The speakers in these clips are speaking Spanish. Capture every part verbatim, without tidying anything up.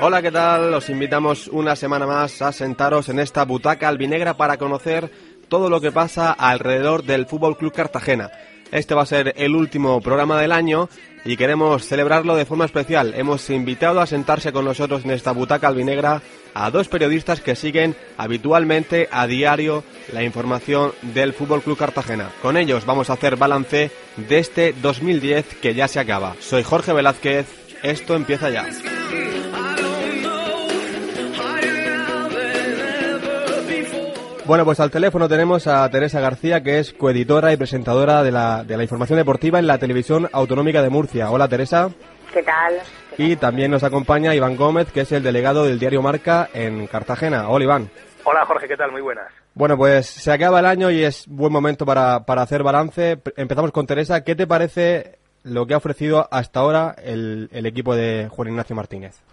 Hola, ¿qué tal? Os invitamos una semana más a sentaros en esta butaca albinegra para conocer todo lo que pasa alrededor del F C Cartagena. Este va a ser el último programa del año y queremos celebrarlo de forma especial. Hemos invitado a sentarse con nosotros en esta butaca albinegra a dos periodistas que siguen habitualmente a diario la información del F C Cartagena. Con ellos vamos a hacer balance de este dos mil diez que ya se acaba. Soy Jorge Velázquez, esto empieza ya. Bueno, pues al teléfono tenemos a Teresa García, que es coeditora y presentadora de la, de la información deportiva en la Televisión Autonómica de Murcia. Hola, Teresa. ¿Qué tal? Y también nos acompaña Iván Gómez, que es el delegado del diario Marca en Cartagena. Hola, Iván. Hola, Jorge, ¿qué tal? Muy buenas. Bueno, pues se acaba el año y es buen momento para, para hacer balance. Empezamos con Teresa. ¿Qué te parece lo que ha ofrecido hasta ahora el, el equipo de Juan Ignacio Martínez?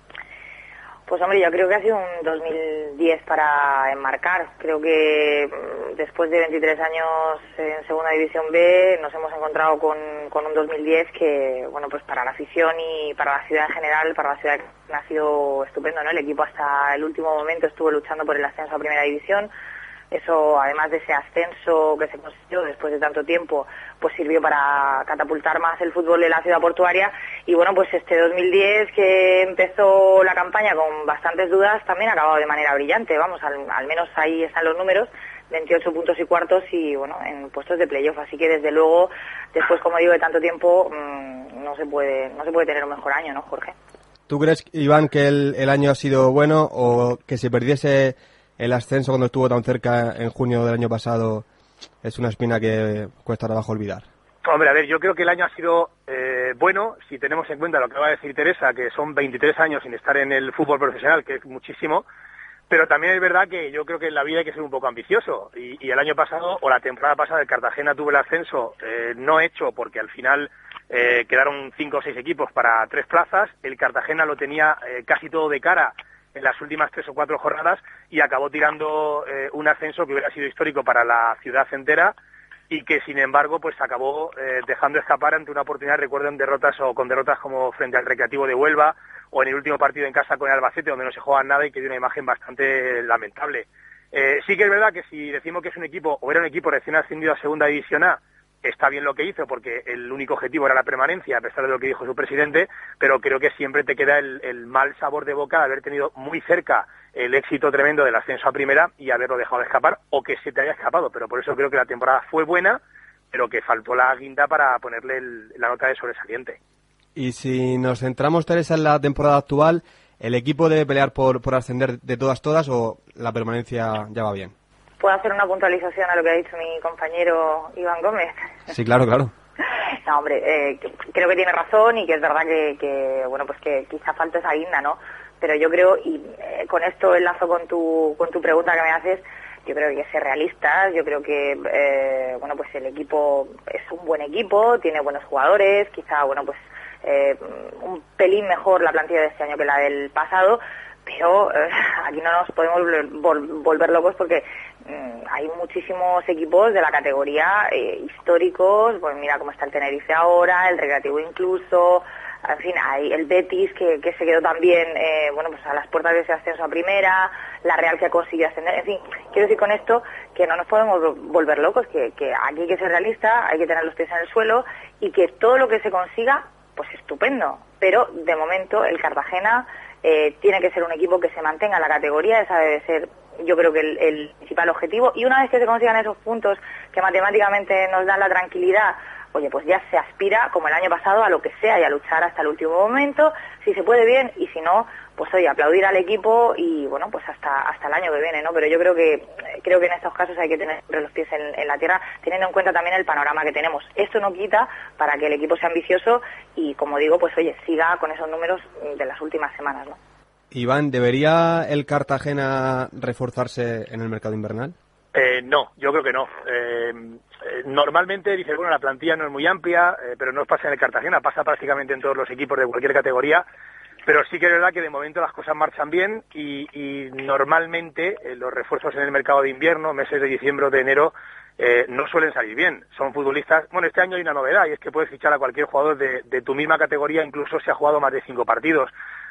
Pues hombre, yo creo que ha sido un dos mil diez para enmarcar. Creo que después de veintitrés años en Segunda División B nos hemos encontrado con, con un dos mil diez que, bueno, pues para la afición y para la ciudad en general, para la ciudad ha sido estupendo, ¿no? El equipo hasta el último momento estuvo luchando por el ascenso a Primera División. Eso, además de ese ascenso que se consiguió después de tanto tiempo, pues sirvió para catapultar más el fútbol de la ciudad portuaria. Y bueno, pues este dos mil diez, que empezó la campaña con bastantes dudas, también ha acabado de manera brillante. Vamos, al, al menos ahí están los números, veintiocho puntos y cuartos y, bueno, en puestos de playoff. Así que, desde luego, después, como digo, de tanto tiempo, mmm, no se puede no se puede tener un mejor año, ¿no, Jorge? ¿Tú crees, Iván, que el, el año ha sido bueno o que se perdiese el ascenso cuando estuvo tan cerca en junio del año pasado es una espina que cuesta trabajo olvidar? Hombre, a ver, yo creo que el año ha sido eh, bueno, si tenemos en cuenta lo que va a decir Teresa, que son veintitrés años sin estar en el fútbol profesional, que es muchísimo, pero también es verdad que yo creo que en la vida hay que ser un poco ambicioso, y, y el año pasado, o la temporada pasada, el Cartagena tuvo el ascenso eh, no hecho, porque al final eh, quedaron cinco o seis equipos para tres plazas, el Cartagena lo tenía eh, casi todo de cara en las últimas tres o cuatro jornadas y acabó tirando eh, un ascenso que hubiera sido histórico para la ciudad entera y que, sin embargo, pues acabó eh, dejando escapar ante una oportunidad. Recuerdo en derrotas o con derrotas como frente al Recreativo de Huelva o en el último partido en casa con el Albacete, donde no se juega nada y que dio una imagen bastante lamentable. Eh, sí que es verdad que si decimos que es un equipo, o era un equipo recién ascendido a Segunda División A, está bien lo que hizo, porque el único objetivo era la permanencia, a pesar de lo que dijo su presidente, pero creo que siempre te queda el, el mal sabor de boca de haber tenido muy cerca el éxito tremendo del ascenso a Primera y haberlo dejado de escapar, o que se te haya escapado. Pero por eso creo que la temporada fue buena, pero que faltó la guinda para ponerle el, la nota de sobresaliente. Y si nos centramos, Teresa, en la temporada actual, ¿el equipo debe pelear por, por ascender de todas todas o la permanencia ya va bien? ¿Puedo hacer una puntualización a lo que ha dicho mi compañero Iván Gómez? Sí, claro, claro. No, hombre, eh, creo que tiene razón y que es verdad que, que bueno, pues que quizá falta esa guinda, ¿no? Pero yo creo, y eh, con esto enlazo con tu, con tu pregunta que me haces, yo creo que hay que ser realistas. Yo creo que, eh, bueno, pues el equipo es un buen equipo, tiene buenos jugadores, quizá, bueno, pues eh, un pelín mejor la plantilla de este año que la del pasado, pero eh, aquí no nos podemos vol- volver locos porque eh, hay muchísimos equipos de la categoría eh, históricos. Pues mira cómo está el Tenerife ahora, el Recreativo incluso, en fin, hay el Betis que, que se quedó también eh, bueno, pues a las puertas de ese ascenso a Primera, la Real que ha conseguido ascender. En fin, quiero decir con esto que no nos podemos volver locos, que, que aquí hay que ser realista, hay que tener los pies en el suelo y que todo lo que se consiga, pues estupendo, pero de momento el Cartagena Eh, tiene que ser un equipo que se mantenga en la categoría. Esa debe ser, yo creo que el, el principal objetivo, y una vez que se consigan esos puntos que matemáticamente nos dan la tranquilidad, oye, pues ya se aspira, como el año pasado, a lo que sea y a luchar hasta el último momento, si se puede bien, y si no, pues oye, aplaudir al equipo y bueno, pues hasta hasta el año que viene, ¿no? Pero yo creo que creo que en estos casos hay que tener siempre los pies en, en la tierra, teniendo en cuenta también el panorama que tenemos. Esto no quita para que el equipo sea ambicioso y, como digo, pues oye, siga con esos números de las últimas semanas, ¿no? Iván, ¿debería el Cartagena reforzarse en el mercado invernal? Eh, no, yo creo que no. Eh, eh, normalmente dices, bueno, la plantilla no es muy amplia, eh, pero no pasa en el Cartagena, pasa prácticamente en todos los equipos de cualquier categoría. Pero sí que es verdad que de momento las cosas marchan bien y, y normalmente eh, los refuerzos en el mercado de invierno, meses de diciembre o de enero, eh, no suelen salir bien. Son futbolistas. Bueno, este año hay una novedad y es que puedes fichar a cualquier jugador de, de tu misma categoría, incluso si ha jugado más de cinco partidos.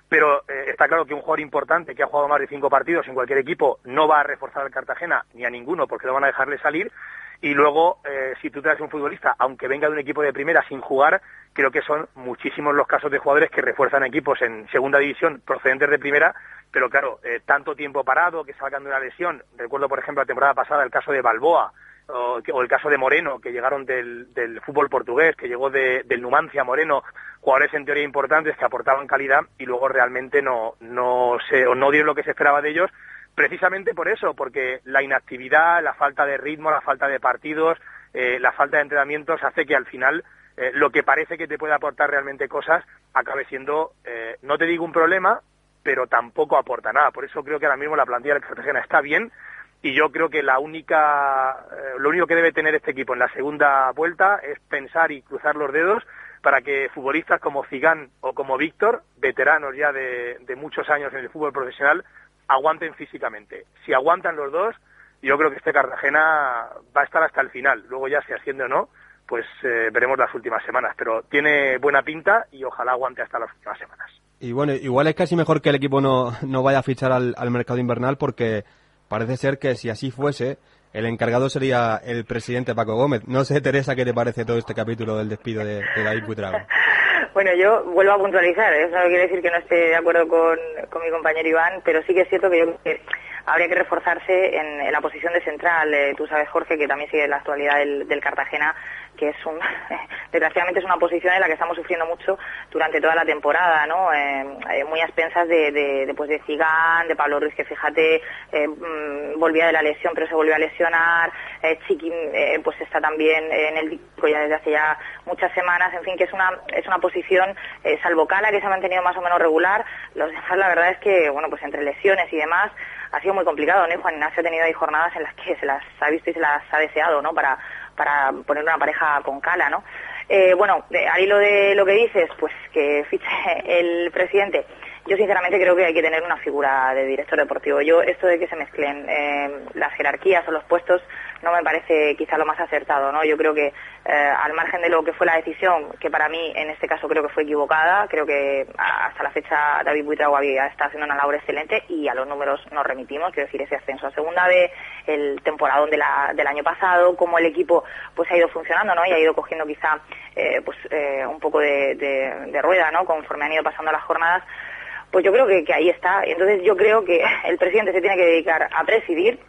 pero eh, está claro que un jugador importante que ha jugado más de cinco partidos en cualquier equipo no va a reforzar al Cartagena ni a ninguno porque no van a dejarle salir. Y luego, eh, si tú traes un futbolista, aunque venga de un equipo de primera sin jugar, creo que son muchísimos los casos de jugadores que refuerzan equipos en segunda división procedentes de primera, pero claro, eh, tanto tiempo parado, que salgan de una lesión. Recuerdo, por ejemplo, la temporada pasada el caso de Balboa, o, o el caso de Moreno, que llegaron del, del fútbol portugués, que llegó de, del Numancia Moreno, jugadores en teoría importantes que aportaban calidad y luego realmente no, no, se, o no dieron lo que se esperaba de ellos, precisamente por eso, porque la inactividad, la falta de ritmo, la falta de partidos, eh, la falta de entrenamientos hace que al final eh, lo que parece que te puede aportar realmente cosas acabe siendo, eh, no te digo un problema, pero tampoco aporta nada. Por eso creo que ahora mismo la plantilla del Cartagena está bien y yo creo que la única, eh, lo único que debe tener este equipo en la segunda vuelta es pensar y cruzar los dedos para que futbolistas como Zigán o como Víctor, veteranos ya de, de muchos años en el fútbol profesional, aguanten físicamente. Si aguantan los dos, yo creo que este Cartagena va a estar hasta el final. Luego ya si asciende o no, pues eh, veremos las últimas semanas. Pero tiene buena pinta y ojalá aguante hasta las últimas semanas. Y bueno, igual es casi mejor que el equipo no, no vaya a fichar al, al mercado invernal porque parece ser que si así fuese, el encargado sería el presidente Paco Gómez. No sé, Teresa, ¿qué te parece todo este capítulo del despido de, de David Buitrago? Bueno, yo vuelvo a puntualizar, eso no quiere decir que no esté de acuerdo con, con mi compañero Iván, pero sí que es cierto que yo creo que habría que reforzarse en, en la posición de central. Eh, tú sabes, Jorge, que también sigue la actualidad del, del Cartagena, que es un, desgraciadamente es una posición en la que estamos sufriendo mucho durante toda la temporada, ¿no? Eh, eh, muy a expensas de, de, de, pues de Zigán, de Pablo Ruiz, que fíjate, eh, mmm, volvía de la lesión, pero se volvió a lesionar, eh, Chiqui, eh, pues está también en el disco ya desde hace ya muchas semanas, en fin, que es una, es una posición, eh, salvo Cala, que se ha mantenido más o menos regular, los demás la verdad es que, bueno, pues entre lesiones y demás, ha sido muy complicado, ¿no? Y Juan Ignacio ha tenido ahí jornadas en las que se las ha visto y se las ha deseado, ¿no? Para, para poner una pareja con Cala, ¿no? Eh, bueno, de, al hilo de lo que dices, pues que fiche el presidente. Yo sinceramente creo que hay que tener una figura de director deportivo. Yo esto de que se mezclen eh, las jerarquías o los puestos no me parece quizá lo más acertado, ¿no? Yo creo que eh, al margen de lo que fue la decisión, que para mí en este caso creo que fue equivocada, creo que hasta la fecha David Buitrago había está haciendo una labor excelente y a los números nos remitimos, quiero decir, ese ascenso a segunda B, el temporadón de la, del año pasado, cómo el equipo pues ha ido funcionando, ¿no? Y ha ido cogiendo quizá eh, pues eh, un poco de, de, de rueda, ¿no? Conforme han ido pasando las jornadas. Pues yo creo que, que ahí está. Entonces yo creo que el presidente se tiene que dedicar a presidir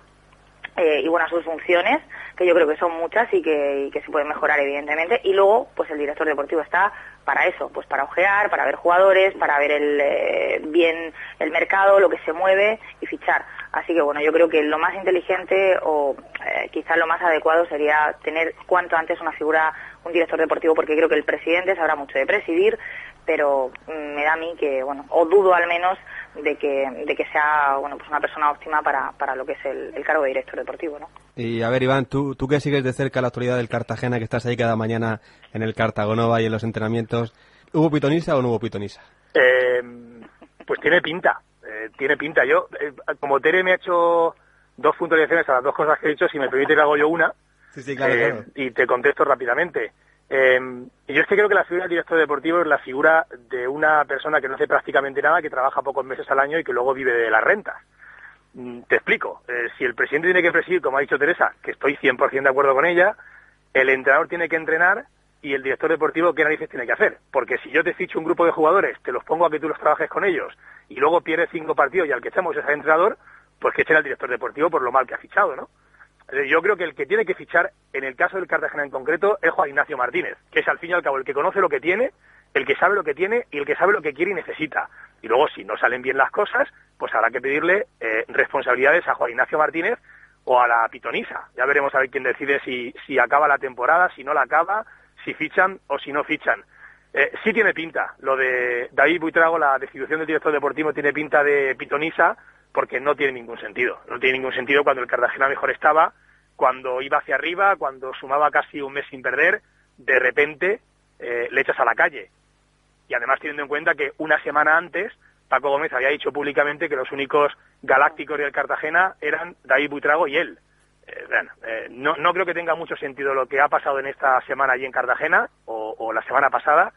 eh, y bueno, a sus funciones, que yo creo que son muchas y que, y que se pueden mejorar evidentemente. Y luego, pues el director deportivo está para eso, pues para ojear, para ver jugadores, para ver el eh, bien el mercado, lo que se mueve y fichar. Así que bueno, yo creo que lo más inteligente o eh, quizás lo más adecuado sería tener cuanto antes una figura, un director deportivo, porque creo que el presidente sabrá mucho de presidir, pero mm, me da a mí que, bueno, o dudo al menos de que de que sea, bueno, pues una persona óptima para, para lo que es el, el cargo de director deportivo, ¿no? Y a ver, Iván, tú, tú que sigues de cerca la actualidad del Cartagena, que estás ahí cada mañana en el Cartagonova y en los entrenamientos, ¿hubo pitonisa o no hubo pitonisa? Eh, pues tiene pinta, eh, tiene pinta. Yo, eh, como Tere me ha hecho dos puntualizaciones a las dos cosas que he dicho, si me permite le hago yo una, sí, sí, claro, eh, claro. Y te contesto rápidamente. Eh, yo es que creo que la figura del director deportivo es la figura de una persona que no hace prácticamente nada, que trabaja pocos meses al año y que luego vive de las rentas. Mm, te explico. Eh, si el presidente tiene que presidir, como ha dicho Teresa, que estoy cien por ciento de acuerdo con ella, el entrenador tiene que entrenar y el director deportivo, ¿qué narices tiene que hacer? Porque si yo te ficho un grupo de jugadores, te los pongo a que tú los trabajes con ellos y luego pierdes cinco partidos y al que echamos es al entrenador, pues que echen al director deportivo por lo mal que ha fichado, ¿no? Yo creo que el que tiene que fichar, en el caso del Cartagena en concreto, es Juan Ignacio Martínez, que es al fin y al cabo el que conoce lo que tiene, el que sabe lo que tiene y el que sabe lo que quiere y necesita. Y luego, si no salen bien las cosas, pues habrá que pedirle eh, responsabilidades a Juan Ignacio Martínez o a la pitonisa. Ya veremos a ver quién decide si, si acaba la temporada, si no la acaba, si fichan o si no fichan. Eh, sí tiene pinta. Lo de David Buitrago, la destitución del director deportivo, tiene pinta de pitonisa, porque no tiene ningún sentido. No tiene ningún sentido cuando el Cartagena mejor estaba, cuando iba hacia arriba, cuando sumaba casi un mes sin perder, de repente eh, le echas a la calle. Y además teniendo en cuenta que una semana antes Paco Gómez había dicho públicamente que los únicos galácticos del Cartagena eran David Buitrago y él. Eh, bueno, eh, no, no creo que tenga mucho sentido lo que ha pasado en esta semana allí en Cartagena, o, o la semana pasada,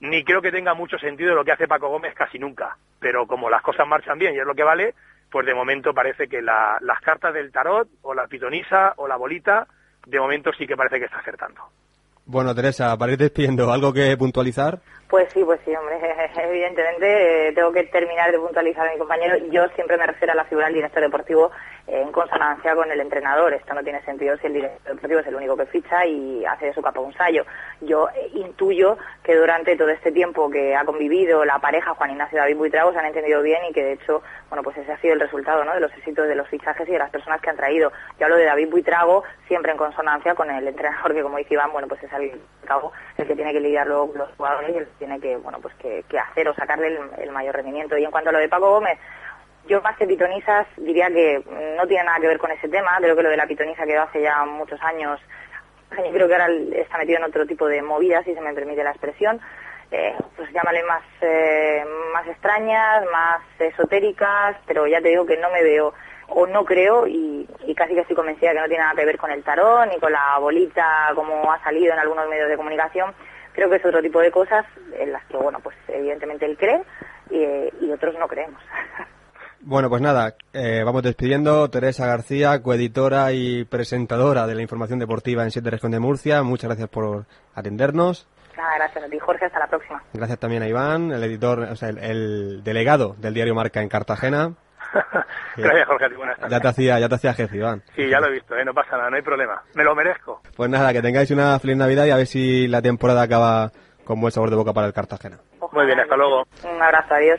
ni creo que tenga mucho sentido lo que hace Paco Gómez casi nunca, pero como las cosas marchan bien y es lo que vale, pues de momento parece que la, las cartas del tarot o la pitonisa o la bolita, de momento sí que parece que está acertando. Bueno, Teresa, para ir despidiendo, ¿algo que puntualizar? Pues sí, pues sí, hombre, evidentemente eh, tengo que terminar de puntualizar a mi compañero. Yo siempre me refiero a la figura del director deportivo eh, en consonancia con el entrenador. Esto no tiene sentido si el director deportivo es el único que ficha y hace de su capa un sayo. Yo eh, intuyo que durante todo este tiempo que ha convivido la pareja Juan Ignacio y David Buitrago se han entendido bien y que de hecho, bueno, pues ese ha sido el resultado, ¿no?, de los éxitos de los fichajes y de las personas que han traído. Yo hablo de David Buitrago siempre en consonancia con el entrenador que, como dice Iván, bueno, pues es el, el que tiene que lidiar luego con los jugadores y el que tiene que, bueno, pues que, que hacer o sacarle el, el mayor rendimiento. Y en cuanto a lo de Paco Gómez, yo más que pitonisas diría que no tiene nada que ver con ese tema. Creo que lo de la pitoniza quedó hace ya muchos años. Yo creo que ahora está metido en otro tipo de movidas, si se me permite la expresión. Eh, pues llámale más, eh, más extrañas, más esotéricas, pero ya te digo que no me veo o no creo y, y casi que estoy convencida que no tiene nada que ver con el tarot ni con la bolita como ha salido en algunos medios de comunicación. Creo que es otro tipo de cosas en las que, bueno, pues evidentemente él cree y, y otros no creemos. Bueno, pues nada, eh, vamos despidiendo. Teresa García, coeditora y presentadora de la información deportiva en Siete Región de Murcia. Muchas gracias por atendernos. Nada, gracias a ti, Jorge. Hasta la próxima. Gracias también a Iván, el editor, o sea, el, el delegado del diario Marca en Cartagena. Gracias, Jorge. Buenas tardes. Ya te hacía, ya te hacía jefe, Iván. Sí, ya lo he visto, ¿eh? No pasa nada, no hay problema. Me lo merezco. Pues nada, que tengáis una feliz Navidad y a ver si la temporada acaba con buen sabor de boca para el Cartagena. Ojalá. Muy bien, hasta luego. Un abrazo, adiós.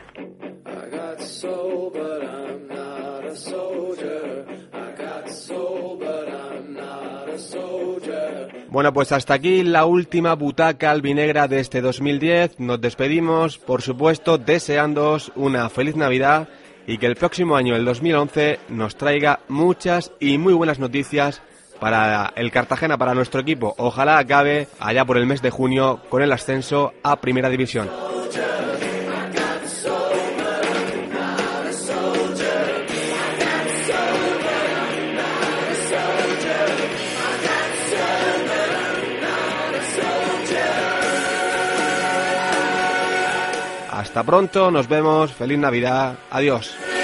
Bueno, pues hasta aquí la última butaca albinegra de este dos mil diez. Nos despedimos, por supuesto, deseándoos una feliz Navidad y que el próximo año, el dos mil once, nos traiga muchas y muy buenas noticias para el Cartagena, para nuestro equipo. Ojalá acabe allá por el mes de junio con el ascenso a Primera División. Hasta pronto, nos vemos, feliz Navidad, adiós.